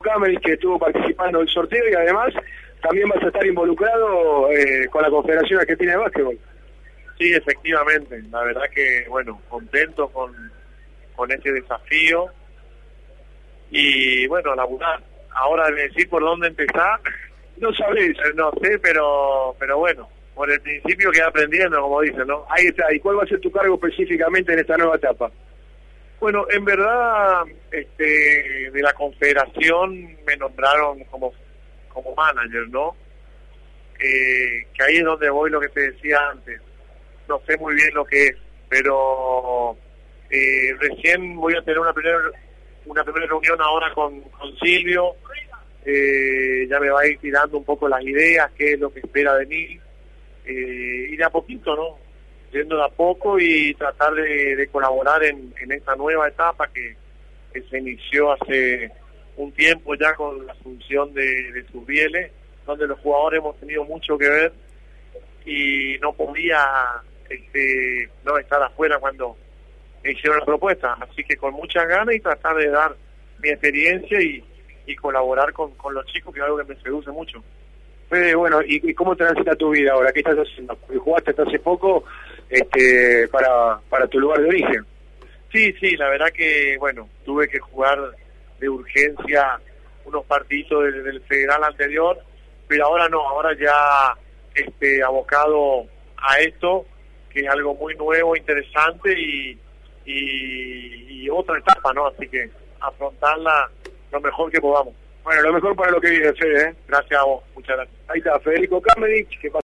Kamerich, que estuvo participando del sorteo, y además también vas a estar involucrado con la Confederación Argentina de Básquetbol. Sí, efectivamente, la verdad que, bueno, contento con este desafío y, bueno, laburar. Ahora de decir por dónde empezar, No sabés. no sé, pero bueno, por el principio queda aprendiendo, como dicen, ¿no? Ahí está. ¿Y cuál va a ser tu cargo específicamente en esta nueva etapa? Bueno, en verdad, de la Confederación me nombraron como manager, ¿no? Que ahí es donde voy, lo que te decía antes. No sé muy bien lo que es, pero recién voy a tener una primera reunión ahora con Silvio. Ya me va a ir tirando un poco las ideas, qué es lo que espera de mí, y de a poquito, ¿no? Yendo de a poco y tratar de colaborar en esta nueva etapa que se inició hace un tiempo ya con la asunción de Surbiele, donde los jugadores hemos tenido mucho que ver y no podía no estar afuera cuando hicieron la propuesta, así que con muchas ganas y tratar de dar mi experiencia y colaborar con los chicos, que es algo que me seduce mucho. Bueno, ¿y cómo transita tu vida ahora? ¿Qué estás haciendo? Porque jugaste hasta hace poco para tu lugar de origen. Sí, la verdad que, bueno, tuve que jugar de urgencia unos partidos del federal anterior, pero ahora no, ahora ya abocado a esto, que es algo muy nuevo, interesante y otra etapa, ¿no? Así que afrontarla lo mejor que podamos. Bueno, lo mejor para lo que viene, Fede, ¿eh? Gracias a vos, muchas gracias. Ahí está, Federico Kamerich, que